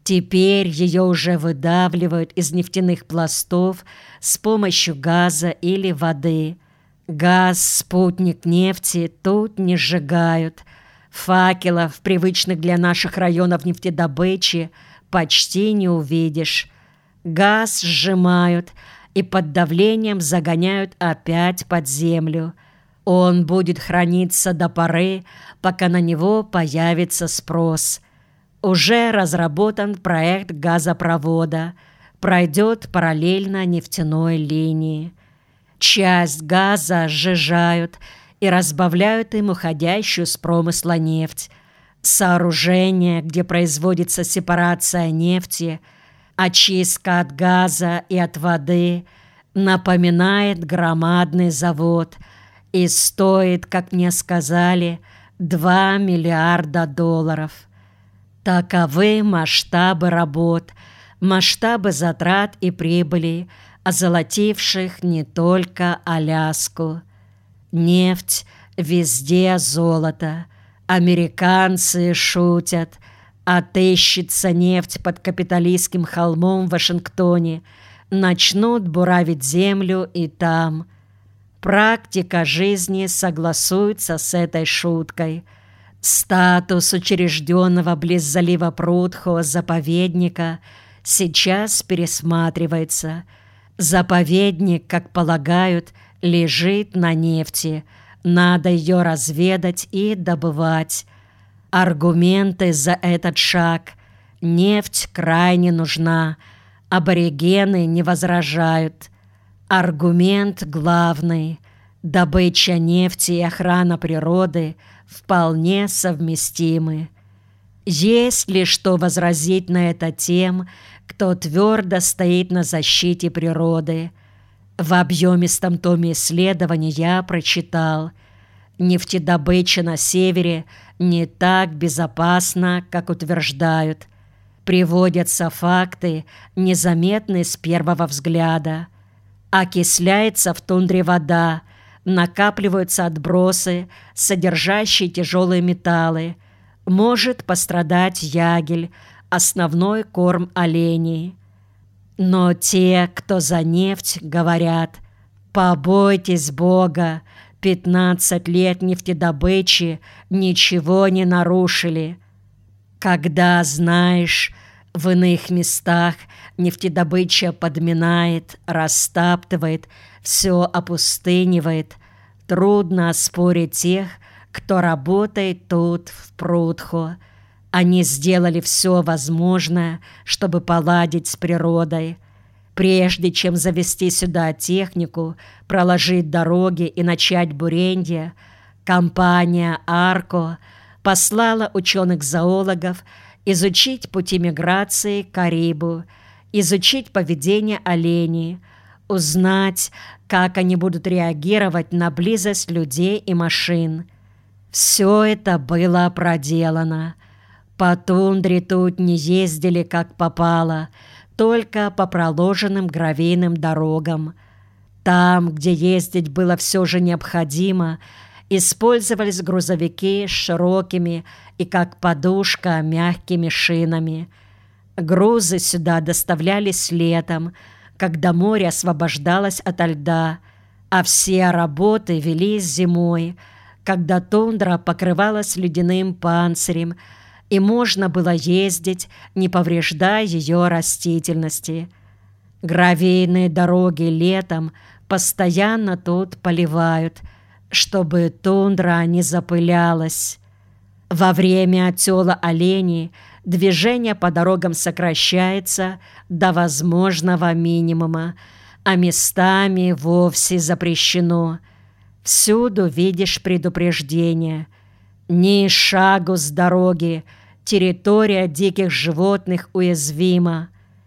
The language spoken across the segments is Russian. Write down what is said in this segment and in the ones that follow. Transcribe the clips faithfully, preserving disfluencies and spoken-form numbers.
Теперь ее уже выдавливают из нефтяных пластов с помощью газа или воды. Газ, спутник нефти тут не сжигают. Факелов, привычных для наших районов нефтедобычи, почти не увидишь. Газ сжимают и под давлением загоняют опять под землю. Он будет храниться до поры, пока на него появится спрос. Уже разработан проект газопровода, пройдет параллельно нефтяной линии. Часть газа сжижают и разбавляют им уходящую с промысла нефть. Сооружение, где производится сепарация нефти, очистка от газа и от воды, напоминает громадный завод и стоит, как мне сказали, два миллиарда долларов. Таковы масштабы работ, масштабы затрат и прибыли, озолотивших не только Аляску. Нефть, везде золото. Американцы шутят. Отыщется нефть под капиталистским холмом в Вашингтоне. Начнут буравить землю и там. Практика жизни согласуется с этой шуткой. Статус учрежденного близ залива Прудхо заповедника сейчас пересматривается. Заповедник, как полагают, лежит на нефти. Надо ее разведать и добывать. Аргументы за этот шаг. Нефть крайне нужна. Аборигены не возражают. Аргумент главный. Добыча нефти и охрана природы вполне совместимы. Есть ли что возразить на это тем, кто твердо стоит на защите природы? В объемистом томе исследований я прочитал: нефтедобыча на севере не так безопасна, как утверждают. Приводятся факты, незаметные с первого взгляда. Окисляется в тундре вода, накапливаются отбросы, содержащие тяжелые металлы. Может пострадать ягель, основной корм оленей. Но те, кто за нефть, говорят: побойтесь Бога, пятнадцать лет нефтедобычи ничего не нарушили. Когда знаешь, в иных местах нефтедобыча подминает, растаптывает, все опустынивает, трудно оспорить тех, кто работает тут, в Прудхо. Они сделали все возможное, чтобы поладить с природой. Прежде чем завести сюда технику, проложить дороги и начать буренье, компания «Арко» послала ученых-зоологов изучить пути миграции Карибу, изучить поведение оленей, узнать, как они будут реагировать на близость людей и машин. Все это было проделано. По тундре тут не ездили как попало, только по проложенным гравийным дорогам. Там, где ездить было все же необходимо, использовались грузовики с широкими и, как подушка, мягкими шинами. Грузы сюда доставлялись летом, когда море освобождалось ото льда, а все работы велись зимой, когда тундра покрывалась ледяным панцирем, и можно было ездить, не повреждая ее растительности. Гравийные дороги летом постоянно тут поливают, чтобы тундра не запылялась. Во время отела оленей движение по дорогам сокращается до возможного минимума, а местами вовсе запрещено. Всюду видишь предупреждение: ни шагу с дороги, территория диких животных уязвима.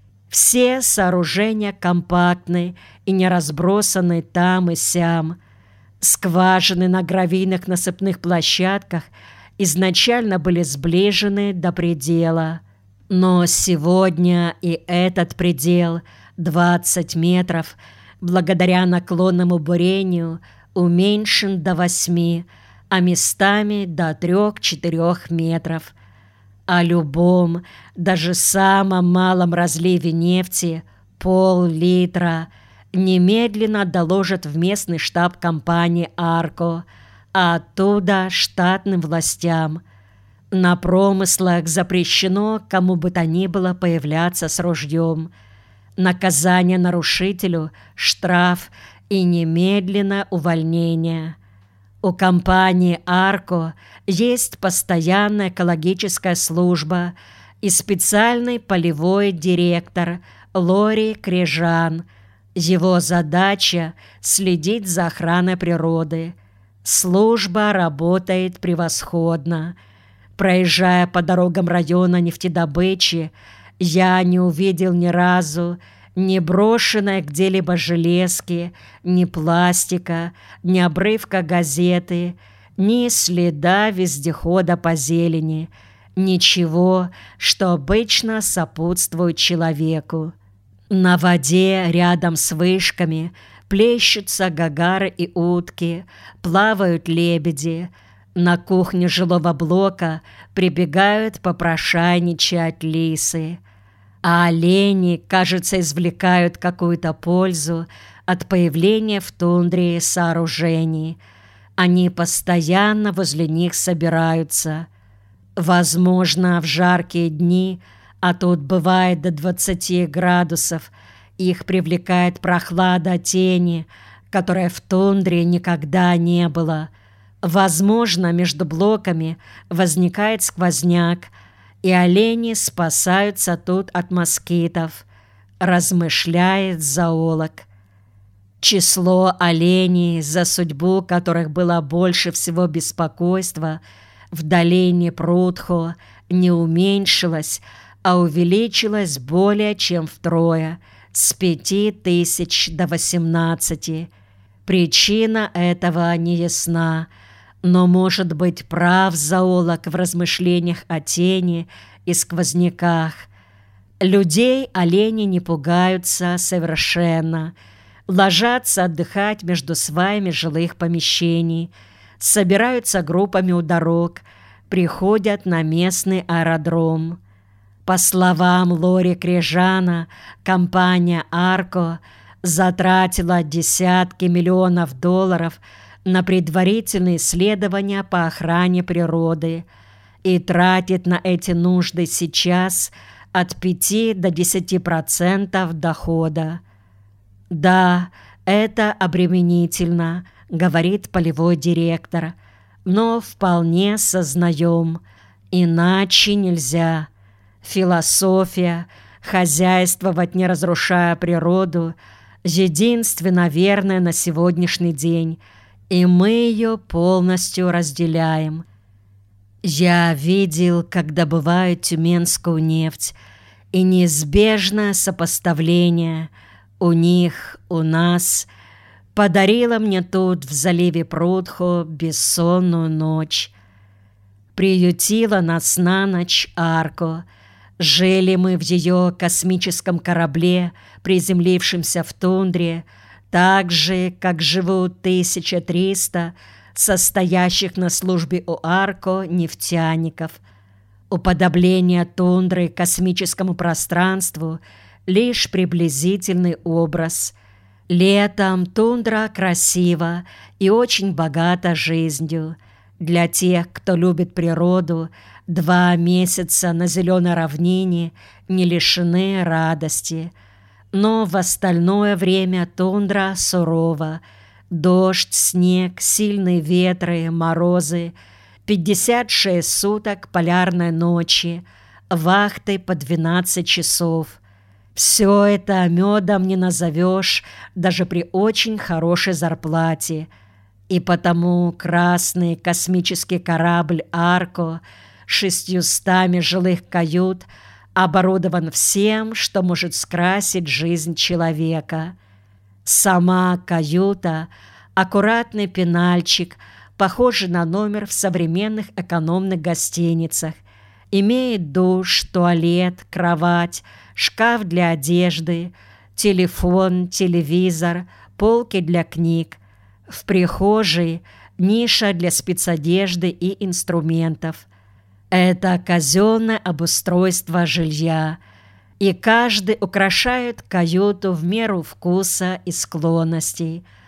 Все сооружения компактны и не разбросаны там и сям. Скважины на гравийных насыпных площадках изначально были сближены до предела. Но сегодня и этот предел, двадцать метров, благодаря наклонному бурению, уменьшен до восьми, а местами до трех-четырех метров. О любом, даже самом малом разливе нефти, пол-литра, немедленно доложат в местный штаб компании «Арко», а оттуда штатным властям. На промыслах запрещено кому бы то ни было появляться с ружьем. Наказание нарушителю – штраф и немедленно увольнение. У компании «Арко» есть постоянная экологическая служба и специальный полевой директор Лори Крижан. Его задача – следить за охраной природы. Служба работает превосходно. Проезжая по дорогам района нефтедобычи, я не увидел ни разу ни брошенной где-либо железки, ни пластика, ни обрывка газеты, ни следа вездехода по зелени, ничего, что обычно сопутствует человеку. На воде рядом с вышками плещутся гагары и утки, плавают лебеди. На кухне жилого блока прибегают попрошайничать лисы. А олени, кажется, извлекают какую-то пользу от появления в тундре сооружений. Они постоянно возле них собираются. Возможно, в жаркие дни, а тут бывает до двадцати градусов, их привлекает прохлада тени, которой в тундре никогда не было. Возможно, между блоками возникает сквозняк, и олени спасаются тут от москитов, размышляет зоолог. Число оленей, за судьбу которых было больше всего беспокойства, в долине Прудхо не уменьшилось, а увеличилось более чем втрое, с пяти тысяч до восемнадцати. Причина этого не ясна, но, может быть, прав зоолог в размышлениях о тени и сквозняках. Людей олени не пугаются совершенно, ложатся отдыхать между сваями жилых помещений, собираются группами у дорог, приходят на местный аэродром. По словам Лори Крижана, компания «Арко» затратила десятки миллионов долларов на предварительные исследования по охране природы и тратит на эти нужды сейчас от пяти до десяти процентов дохода. «Да, это обременительно», — говорит полевой директор, «но вполне сознаем, иначе нельзя. Философия, хозяйствовать, не разрушая природу, единственно верная на сегодняшний день, и мы ее полностью разделяем. Я видел, как добывают тюменскую нефть, и неизбежное сопоставление у них, у нас подарило мне тут в заливе Прудхо бессонную ночь. Приютила нас на ночь Арко. Жили мы в ее космическом корабле, приземлившемся в тундре, так же, как живут тысяча триста состоящих на службе у Арко нефтяников. Уподобление тундры космическому пространству — лишь приблизительный образ. Летом тундра красива и очень богата жизнью. Для тех, кто любит природу, два месяца на зеленой равнине не лишены радости. Но в остальное время тундра сурова. Дождь, снег, сильные ветры, морозы, пятьдесят шесть суток полярной ночи, вахты по двенадцать часов. Все это медом не назовешь даже при очень хорошей зарплате. И потому красный космический корабль «Арко» с шестьюстами жилых кают оборудован всем, что может скрасить жизнь человека. Сама каюта — аккуратный пенальчик, похожий на номер в современных экономных гостиницах. Имеет душ, туалет, кровать, шкаф для одежды, телефон, телевизор, полки для книг. В прихожей ниша для спецодежды и инструментов. Это казенное обустройство жилья, и каждый украшает каюту в меру вкуса и склонностей.